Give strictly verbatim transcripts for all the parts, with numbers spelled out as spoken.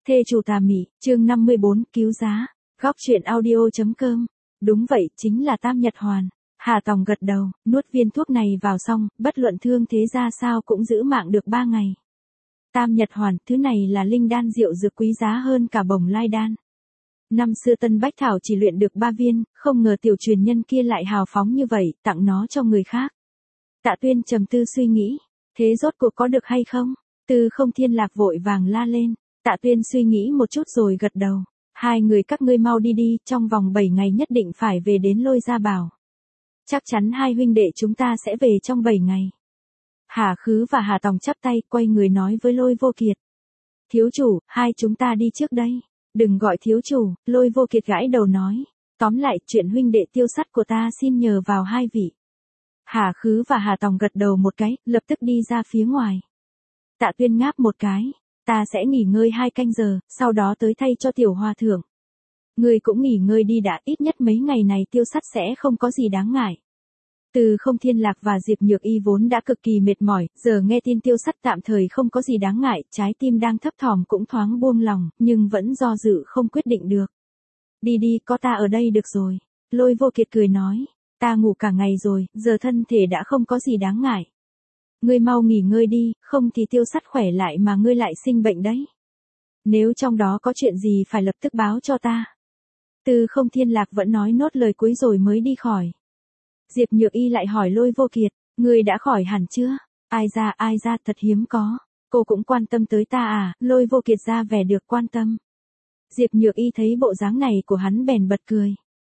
Thê chủ tà mị, chương năm mươi bốn, cứu giá. Góc truyện audio.com. Đúng vậy, chính là Tam Nhật Hoàn. Hà Tòng gật đầu, nuốt viên thuốc này vào xong, bất luận thương thế ra sao cũng giữ mạng được ba ngày. Tam Nhật Hoàn, thứ này là linh đan diệu dược quý giá hơn cả bồng lai đan. Năm xưa Tân Bách Thảo chỉ luyện được ba viên, không ngờ tiểu truyền nhân kia lại hào phóng như vậy, tặng nó cho người khác. Tạ Tuyên trầm tư suy nghĩ, thế rốt cuộc có được hay không? Tư Không Thiên Lạc vội vàng la lên. Tạ Tuyên suy nghĩ một chút rồi gật đầu. Hai người các ngươi mau đi đi, trong vòng bảy ngày nhất định phải về đến Lôi Gia Bảo. Chắc chắn hai huynh đệ chúng ta sẽ về trong bảy ngày. Hà Khứ và Hà Tòng chắp tay quay người nói với Lôi Vô Kiệt. Thiếu chủ, hai chúng ta đi trước đây. Đừng gọi thiếu chủ, Lôi Vô Kiệt gãi đầu nói. Tóm lại, chuyện huynh đệ tiêu sắt của ta xin nhờ vào hai vị. Hà Khứ và Hà Tòng gật đầu một cái, lập tức đi ra phía ngoài. Tạ Tuyên ngáp một cái. Ta sẽ nghỉ ngơi hai canh giờ, sau đó tới thay cho tiểu hòa thượng. Ngươi cũng nghỉ ngơi đi đã, ít nhất mấy ngày này tiêu sắt sẽ không có gì đáng ngại. Từ Không Thiên Lạc và Diệp Nhược Y vốn đã cực kỳ mệt mỏi, giờ nghe tin tiêu sắt tạm thời không có gì đáng ngại, trái tim đang thấp thỏm cũng thoáng buông lòng, nhưng vẫn do dự không quyết định được. Đi đi, có ta ở đây được rồi. Lôi Vô Kiệt cười nói, ta ngủ cả ngày rồi, giờ thân thể đã không có gì đáng ngại. Ngươi mau nghỉ ngơi đi, không thì tiêu sắt khỏe lại mà ngươi lại sinh bệnh đấy. Nếu trong đó có chuyện gì phải lập tức báo cho ta. Từ Không Thiên Lạc vẫn nói nốt lời cuối rồi mới đi khỏi. Diệp Nhược Y lại hỏi Lôi Vô Kiệt, ngươi đã khỏi hẳn chưa? Ai ra ai ra thật hiếm có. Cô cũng quan tâm tới ta à? Lôi Vô Kiệt ra vẻ được quan tâm. Diệp Nhược Y thấy bộ dáng này của hắn bèn bật cười.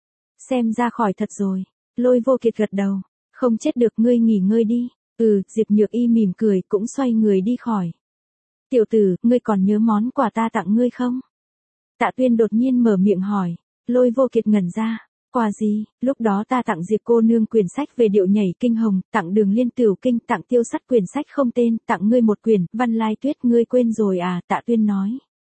Xem ra khỏi thật rồi. Lôi Vô Kiệt gật đầu. Không chết được, ngươi nghỉ ngơi đi. Ừ, Diệp Nhược Y mỉm cười cũng xoay người đi khỏi. Tiểu tử, ngươi còn nhớ món quà ta tặng ngươi không? Tạ Tuyên đột nhiên mở miệng hỏi. Lôi Vô Kiệt ngẩn ra. Quà gì? Lúc đó ta tặng Diệp cô nương quyển sách về điệu nhảy kinh hồng, tặng Đường Liên Tửu kinh, tặng tiêu sắt quyển sách không tên, tặng ngươi một quyển, Văn Lai Tuyết ngươi quên rồi à? Tạ Tuyên nói.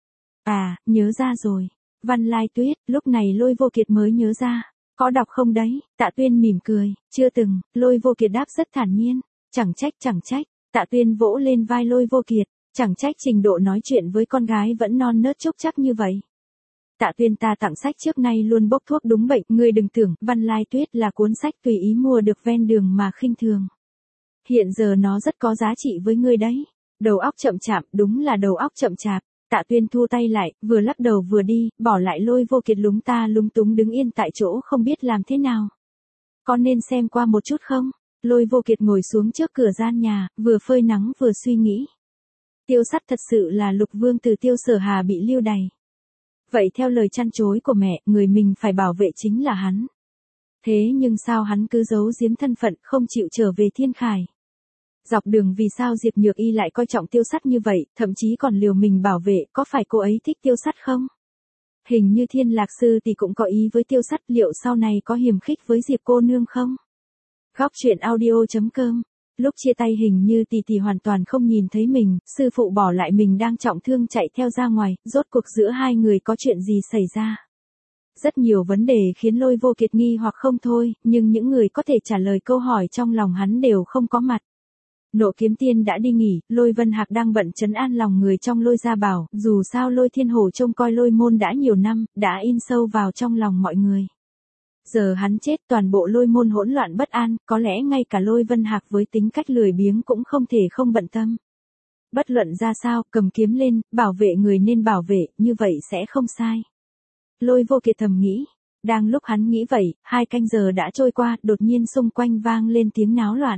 À, nhớ ra rồi. Văn Lai Tuyết, lúc này Lôi Vô Kiệt mới nhớ ra. Có đọc không đấy? Tạ Tuyên mỉm cười. Chưa từng. Lôi Vô Kiệt đáp rất thản nhiên. Chẳng trách chẳng trách. Tạ Tuyên vỗ lên vai Lôi Vô Kiệt. Chẳng trách trình độ nói chuyện với con gái vẫn non nớt chúc chắc như vậy. Tạ Tuyên, ta tặng sách trước nay luôn bốc thuốc đúng bệnh, ngươi đừng tưởng Văn Lai Tuyết là cuốn sách tùy ý mua được ven đường mà khinh thường. Hiện giờ nó rất có giá trị với ngươi đấy. Đầu óc chậm chạp, đúng là đầu óc chậm chạp. Tạ Tuyên thu tay lại, vừa lắc đầu vừa đi, bỏ lại Lôi Vô Kiệt lúng ta lúng túng đứng yên tại chỗ không biết làm thế nào. Có nên xem qua một chút không? Lôi Vô Kiệt ngồi xuống trước cửa gian nhà, vừa phơi nắng vừa suy nghĩ. Tiêu sắt thật sự là Lục Vương Tử Tiêu Sở Hà bị lưu đày. Vậy theo lời chăn chối của mẹ, người mình phải bảo vệ chính là hắn. Thế nhưng sao hắn cứ giấu giếm thân phận không chịu trở về Thiên Khải? Dọc đường vì sao Diệp Nhược Y lại coi trọng tiêu sắt như vậy, thậm chí còn liều mình bảo vệ, có phải cô ấy thích tiêu sắt không? Hình như Thiên Lạc Sư thì cũng có ý với tiêu sắt, liệu sau này có hiềm khích với Diệp cô nương không? Góc truyện audio.com. Lúc chia tay hình như tỷ tỷ hoàn toàn không nhìn thấy mình, sư phụ bỏ lại mình đang trọng thương chạy theo ra ngoài, rốt cuộc giữa hai người có chuyện gì xảy ra. Rất nhiều vấn đề khiến Lôi Vô Kiệt nghi hoặc không thôi, nhưng những người có thể trả lời câu hỏi trong lòng hắn đều không có mặt. Nộ Kiếm Tiên đã đi nghỉ, Lôi Vân Hạc đang bận trấn an lòng người trong Lôi Gia Bảo, dù sao Lôi Thiên Hổ trông coi Lôi môn đã nhiều năm, đã in sâu vào trong lòng mọi người. Giờ hắn chết toàn bộ Lôi môn hỗn loạn bất an, có lẽ ngay cả Lôi Vân Hạc với tính cách lười biếng cũng không thể không bận tâm. Bất luận ra sao, cầm kiếm lên, bảo vệ người nên bảo vệ, như vậy sẽ không sai. Lôi Vô Kiệt thầm nghĩ. Đang lúc hắn nghĩ vậy, hai canh giờ đã trôi qua, đột nhiên xung quanh vang lên tiếng náo loạn.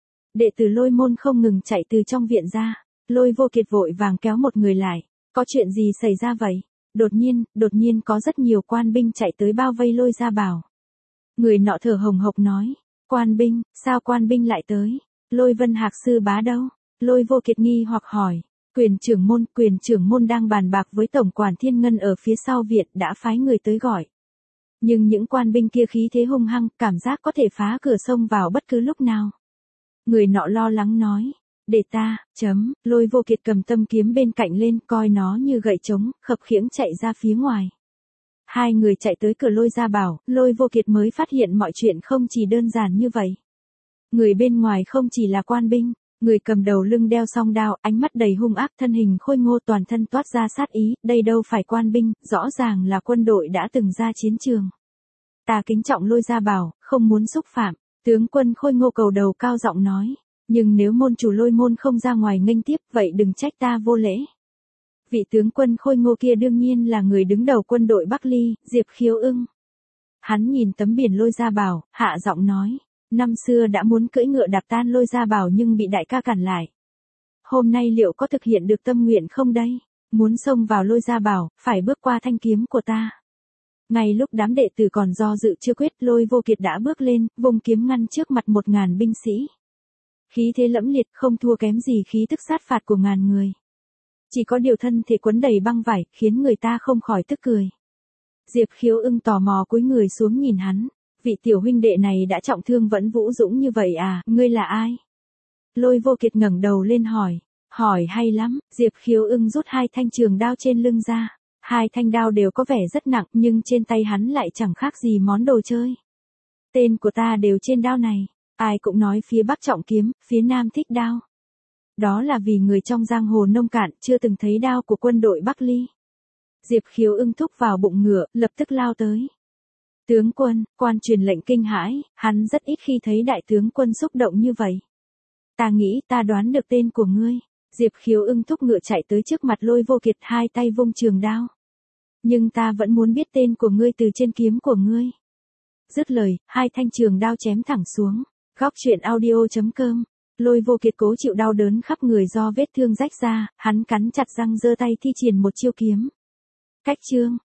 Đệ tử Lôi môn không ngừng chạy từ trong viện ra. Lôi Vô Kiệt vội vàng kéo một người lại. Có chuyện gì xảy ra vậy? Đột nhiên, đột nhiên có rất nhiều quan binh chạy tới bao vây Lôi Gia Bảo. Người nọ thở hồng hộc nói, quan binh, sao quan binh lại tới? Lôi Vân Hạc sư bá đâu? Lôi Vô Kiệt nghi hoặc hỏi, quyền trưởng môn, quyền trưởng môn đang bàn bạc với tổng quản Thiên Ngân ở phía sau viện đã phái người tới gọi. Nhưng những quan binh kia khí thế hung hăng, cảm giác có thể phá cửa sông vào bất cứ lúc nào. Người nọ lo lắng nói, để ta, chấm, Lôi Vô Kiệt cầm tâm kiếm bên cạnh lên coi nó như gậy trống, khập khiễng chạy ra phía ngoài. Hai người chạy tới cửa Lôi Gia Bảo, Lôi Vô Kiệt mới phát hiện mọi chuyện không chỉ đơn giản như vậy. Người bên ngoài không chỉ là quan binh, Người cầm đầu lưng đeo song đao, ánh mắt đầy hung ác, thân hình khôi ngô, toàn thân toát ra sát ý, đây đâu phải quan binh, rõ ràng là quân đội đã từng ra chiến trường. Ta kính trọng Lôi Gia Bảo, không muốn xúc phạm. Tướng quân khôi ngô cầu đầu cao giọng nói, nhưng nếu môn chủ Lôi môn không ra ngoài nghênh tiếp, vậy đừng trách ta vô lễ. Vị tướng quân khôi ngô kia đương nhiên là người đứng đầu quân đội Bắc Ly, Diệp Khiếu Ưng. Hắn nhìn tấm biển Lôi Gia Bảo, hạ giọng nói, năm xưa đã muốn cưỡi ngựa đạp tan Lôi Gia Bảo nhưng bị đại ca cản lại. Hôm nay liệu có thực hiện được tâm nguyện không đây? Muốn xông vào Lôi Gia Bảo, phải bước qua thanh kiếm của ta. Ngay lúc đám đệ tử còn do dự chưa quyết, Lôi Vô Kiệt đã bước lên, vùng kiếm ngăn trước mặt một ngàn binh sĩ. Khí thế lẫm liệt, không thua kém gì khí tức sát phạt của ngàn người. Chỉ có điều thân thể quấn đầy băng vải, khiến người ta không khỏi tức cười. Diệp Khiếu Ưng tò mò cúi người xuống nhìn hắn. Vị tiểu huynh đệ này đã trọng thương vẫn vũ dũng như vậy à, ngươi là ai? Lôi Vô Kiệt ngẩng đầu lên hỏi. Hỏi hay lắm, Diệp Khiếu Ưng rút hai thanh trường đao trên lưng ra. Hai thanh đao đều có vẻ rất nặng, nhưng trên tay hắn lại chẳng khác gì món đồ chơi. Tên của ta đều trên đao này. Ai cũng nói phía Bắc trọng kiếm, phía Nam thích đao. Đó là vì người trong giang hồ nông cạn chưa từng thấy đao của quân đội Bắc Ly. Diệp Khiếu Ưng thúc vào bụng ngựa, lập tức lao tới. Tướng quân, quan truyền lệnh kinh hãi, hắn rất ít khi thấy đại tướng quân xúc động như vậy. Ta nghĩ ta đoán được tên của ngươi. Diệp Khiếu Ưng thúc ngựa chạy tới trước mặt Lôi Vô Kiệt, hai tay vung trường đao. Nhưng ta vẫn muốn biết tên của ngươi từ trên kiếm của ngươi. Dứt lời, hai thanh trường đao chém thẳng xuống. Góc truyện audio chấm com. Lôi Vô Kiệt cố chịu đau đớn khắp người do vết thương rách ra, hắn cắn chặt răng giơ tay thi triển một chiêu kiếm. Cách chương.